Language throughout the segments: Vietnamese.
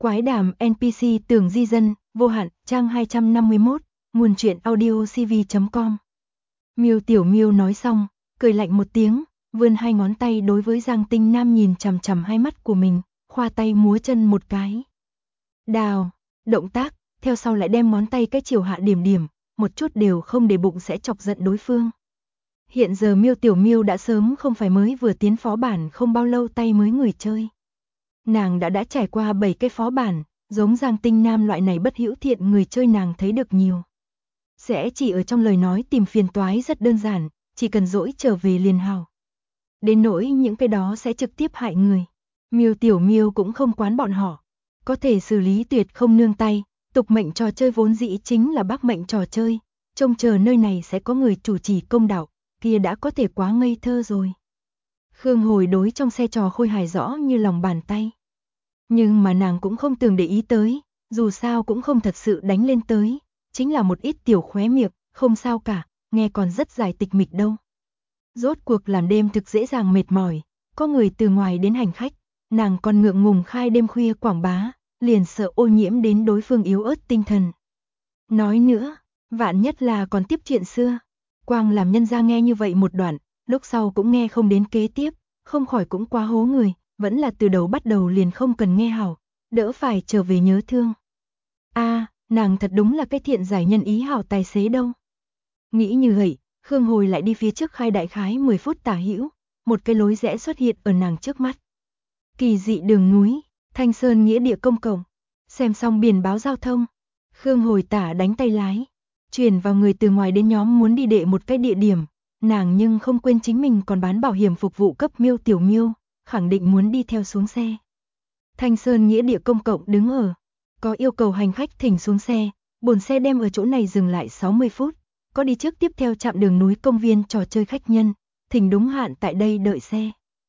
Quái đàm NPC Tường Di Dân, vô hạn, trang 251, nguồn truyện audio cv.com. Miêu Tiểu Miêu nói xong, cười lạnh một tiếng, vươn hai ngón tay đối với Giang Tinh Nam nhìn chằm chằm hai mắt của mình, khoa tay múa chân một cái. Đào, động tác, theo sau lại đem ngón tay cái chiều hạ điểm điểm, một chút đều không để bụng sẽ chọc giận đối phương. Hiện giờ Miêu Tiểu Miêu đã sớm không phải mới vừa tiến phó bản không bao lâu tay mới người chơi. Nàng đã trải qua 7 cái phó bản, giống Giang Tinh Nam loại này bất hữu thiện người chơi nàng thấy được nhiều. Sẽ chỉ ở trong lời nói tìm phiền toái rất đơn giản, chỉ cần dỗi trở về liền hào. Đến nỗi những cái đó sẽ trực tiếp hại người. Miêu Tiểu Miêu cũng không quán bọn họ. Có thể xử lý tuyệt không nương tay, tục mệnh trò chơi vốn dĩ chính là bác mệnh trò chơi. Trông chờ nơi này sẽ có người chủ trì công đạo, kia đã có thể quá ngây thơ rồi. Khương Hồi đối trong xe trò khôi hài rõ như lòng bàn tay. Nhưng mà nàng cũng không từng để ý tới, dù sao cũng không thật sự đánh lên tới, chính là một ít tiểu khóe miệng, không sao cả, nghe còn rất dài tịch mịch đâu. Rốt cuộc làm đêm thực dễ dàng mệt mỏi, có người từ ngoài đến hành khách, nàng còn ngượng ngùng khai đêm khuya quảng bá, liền sợ ô nhiễm đến đối phương yếu ớt tinh thần. Nói nữa, vạn nhất là còn tiếp chuyện xưa, quang làm nhân ra nghe như vậy một đoạn, lúc sau cũng nghe không đến kế tiếp, không khỏi cũng quá hố người, vẫn là từ đầu bắt đầu liền không cần nghe hảo, đỡ phải trở về nhớ thương. Nàng thật đúng là cái thiện giải nhân ý hảo tài xế đâu. Nghĩ như vậy, Khương Hồi lại đi phía trước khai đại khái 10 phút tả hữu, một cái lối rẽ xuất hiện ở nàng trước mắt. Kỳ dị đường núi, Thanh Sơn nghĩa địa công cộng. Xem xong biển báo giao thông, Khương Hồi tả đánh tay lái, chuyển vào người từ ngoài đến nhóm muốn đi đệ một cái địa điểm, nàng nhưng không quên chính mình còn bán bảo hiểm phục vụ cấp Miêu Tiểu Miêu, khẳng định muốn đi theo xuống xe. Thanh Sơn nghĩa địa công cộng đứng ở, có yêu cầu hành khách thỉnh xuống xe, bồn xe đem ở chỗ này dừng lại 60 phút, có đi trước tiếp theo trạm đường núi công viên trò chơi khách nhân, thỉnh đúng hạn tại đây đợi xe.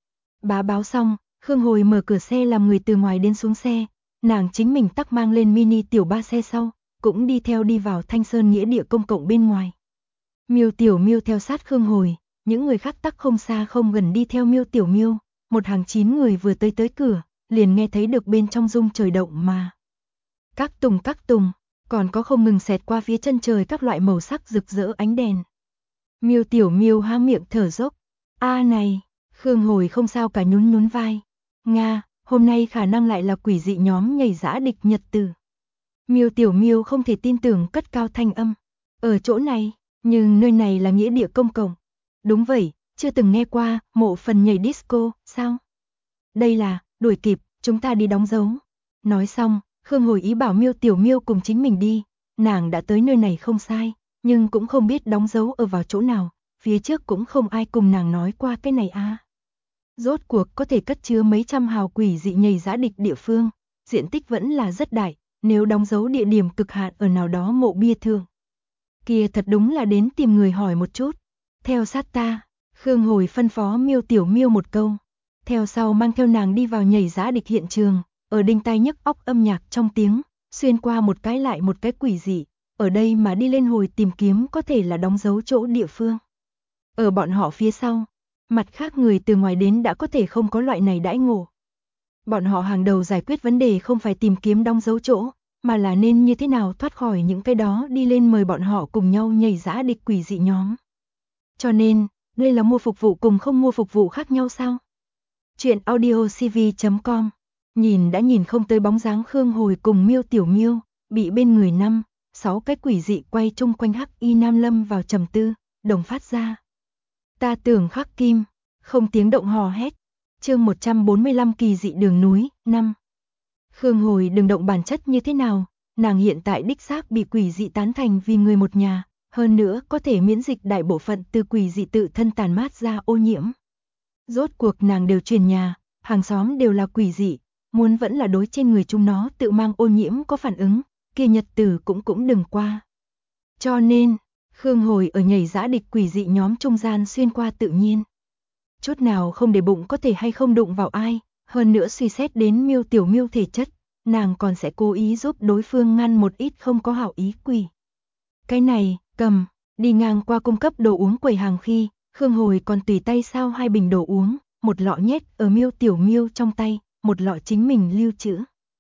Bá báo xong, Khương Hồi mở cửa xe làm người từ ngoài đến xuống xe, nàng chính mình tắc mang lên mini tiểu ba xe sau, cũng đi theo đi vào Thanh Sơn nghĩa địa công cộng bên ngoài. Miêu Tiểu Miêu theo sát Khương Hồi, những người khác tắc không xa không gần đi theo Miêu Tiểu Miêu, một hàng 9 người vừa tới cửa, liền nghe thấy được bên trong rung trời động mà. Các tùng, còn có không ngừng xẹt qua phía chân trời các loại màu sắc rực rỡ ánh đèn. Miêu Tiểu Miêu há miệng thở dốc. Này, Khương Hồi không sao cả nhún vai. Nga, hôm nay khả năng lại là quỷ dị nhóm nhảy dã địch nhật tử. Miêu Tiểu Miêu không thể tin tưởng cất cao thanh âm. Ở chỗ này, nhưng nơi này là nghĩa địa công cộng. Đúng vậy, chưa từng nghe qua mộ phần nhảy disco, sao? Đây là, đuổi kịp, chúng ta đi đóng dấu. Nói xong, Khương Hồi ý bảo Miêu Tiểu Miêu cùng chính mình đi, nàng đã tới nơi này không sai, nhưng cũng không biết đóng dấu ở vào chỗ nào, phía trước cũng không ai cùng nàng nói qua cái này Rốt cuộc có thể cất chứa mấy trăm hào quỷ dị nhảy dã địch địa phương, diện tích vẫn là rất đại, nếu đóng dấu địa điểm cực hạn ở nào đó mộ bia thường. Kia thật đúng là đến tìm người hỏi một chút. Theo sát ta, Khương Hồi phân phó Miêu Tiểu Miêu một câu, theo sau mang theo nàng đi vào nhảy dã địch hiện trường. Ở đinh tai nhức óc âm nhạc trong tiếng, xuyên qua một cái lại một cái quỷ dị, ở đây mà đi lên hồi tìm kiếm có thể là đóng dấu chỗ địa phương. Ở bọn họ phía sau, mặt khác người từ ngoài đến đã có thể không có loại này đãi ngộ. Bọn họ hàng đầu giải quyết vấn đề không phải tìm kiếm đóng dấu chỗ, mà là nên như thế nào thoát khỏi những cái đó đi lên mời bọn họ cùng nhau nhảy dã địch quỷ dị nhóm. Cho nên, đây là mua phục vụ cùng không mua phục vụ khác nhau sao? Chuyện audio cv.com. Nhìn đã nhìn không tới bóng dáng Khương Hồi cùng Miêu Tiểu Miêu, bị bên người 5-6 cái quỷ dị quay chung quanh Hắc Y Nam lâm vào trầm tư, đồng phát ra. Ta tưởng khắc kim, không tiếng động hò hét. Chương 145 kỳ dị đường núi, 5. Khương Hồi đừng động bản chất như thế nào, nàng hiện tại đích xác bị quỷ dị tán thành vì người một nhà, hơn nữa có thể miễn dịch đại bộ phận từ quỷ dị tự thân tàn mát ra ô nhiễm. Rốt cuộc nàng đều truyền nhà, hàng xóm đều là quỷ dị. Muốn vẫn là đối trên người chúng nó tự mang ô nhiễm có phản ứng, kia nhật tử cũng đừng qua. Cho nên, Khương Hồi ở nhảy dã địch quỷ dị nhóm trung gian xuyên qua tự nhiên. Chút nào không để bụng có thể hay không đụng vào ai, hơn nữa suy xét đến Miêu Tiểu Miêu thể chất, nàng còn sẽ cố ý giúp đối phương ngăn một ít không có hảo ý quỷ. Cái này, cầm, đi ngang qua cung cấp đồ uống quầy hàng khi, Khương Hồi còn tùy tay sao 2 bình đồ uống, một lọ nhét ở Miêu Tiểu Miêu trong tay. Một lọ chính mình lưu trữ.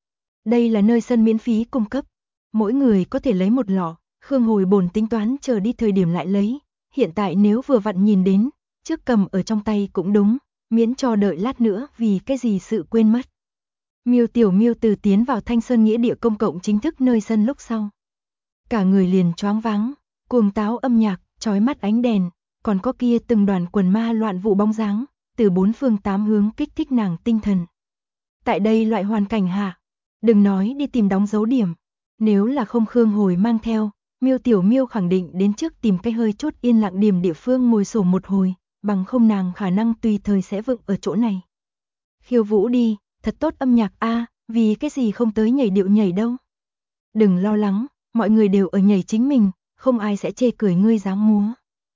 Đây là nơi sân miễn phí cung cấp. Mỗi người có thể lấy một lọ, Khương Hồi bồn tính toán chờ đi thời điểm lại lấy. Hiện tại nếu vừa vặn nhìn đến, trước cầm ở trong tay cũng đúng, miễn cho đợi lát nữa vì cái gì sự quên mất. Miêu Tiểu Miêu từ tiến vào Thanh Sơn nghĩa địa công cộng chính thức nơi sân lúc sau. Cả người liền choáng váng, cuồng táo âm nhạc, chói mắt ánh đèn, còn có kia từng đoàn quần ma loạn vụ bóng dáng, từ bốn phương tám hướng kích thích nàng tinh thần. Tại đây loại hoàn cảnh hạ, đừng nói đi tìm đóng dấu điểm, nếu là không Khương Hồi mang theo, Miêu Tiểu Miêu khẳng định đến trước tìm cái hơi chút yên lặng điểm địa phương ngồi sổ một hồi, bằng không nàng khả năng tùy thời sẽ vựng ở chỗ này. Khiêu vũ đi, thật tốt âm nhạc a, vì cái gì không tới nhảy điệu nhảy đâu. Đừng lo lắng, mọi người đều ở nhảy chính mình, không ai sẽ chê cười ngươi dáng múa.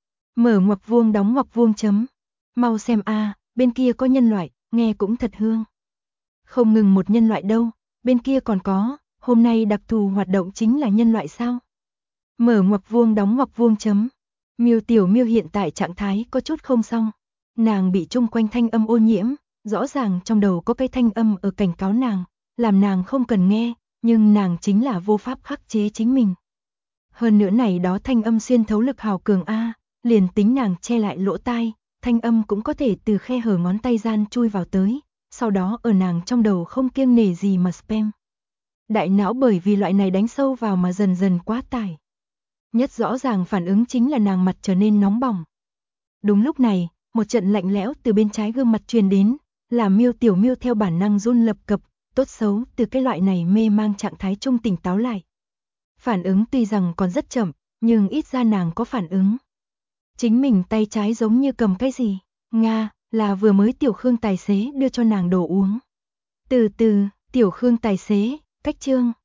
Mở ngoặc vuông đóng ngoặc vuông chấm. Mau xem a, bên kia có nhân loại, nghe cũng thật hương. Không ngừng một nhân loại đâu, bên kia còn có, hôm nay đặc thù hoạt động chính là nhân loại sao? Mở ngoặc vuông đóng ngoặc vuông chấm. Miêu Tiểu Miêu hiện tại trạng thái có chút không xong. Nàng bị chung quanh thanh âm ô nhiễm, rõ ràng trong đầu có cái thanh âm ở cảnh cáo nàng, làm nàng không cần nghe, nhưng nàng chính là vô pháp khắc chế chính mình. Hơn nữa này đó thanh âm xuyên thấu lực hào cường a, liền tính nàng che lại lỗ tai, thanh âm cũng có thể từ khe hở ngón tay gian chui vào tới, sau đó ở nàng trong đầu không kiêng nể gì mà spam. Đại não bởi vì loại này đánh sâu vào mà dần dần quá tải. Nhất rõ ràng phản ứng chính là nàng mặt trở nên nóng bỏng. Đúng lúc này, một trận lạnh lẽo từ bên trái gương mặt truyền đến, làm Miêu Tiểu Miêu theo bản năng run lập cập, tốt xấu từ cái loại này mê mang trạng thái trung tỉnh táo lại. Phản ứng tuy rằng còn rất chậm, nhưng ít ra nàng có phản ứng. Chính mình tay trái giống như cầm cái gì, Nga, là vừa mới Tiểu Khương tài xế đưa cho nàng đồ uống. Từ từ, Tiểu Khương tài xế, cách chương.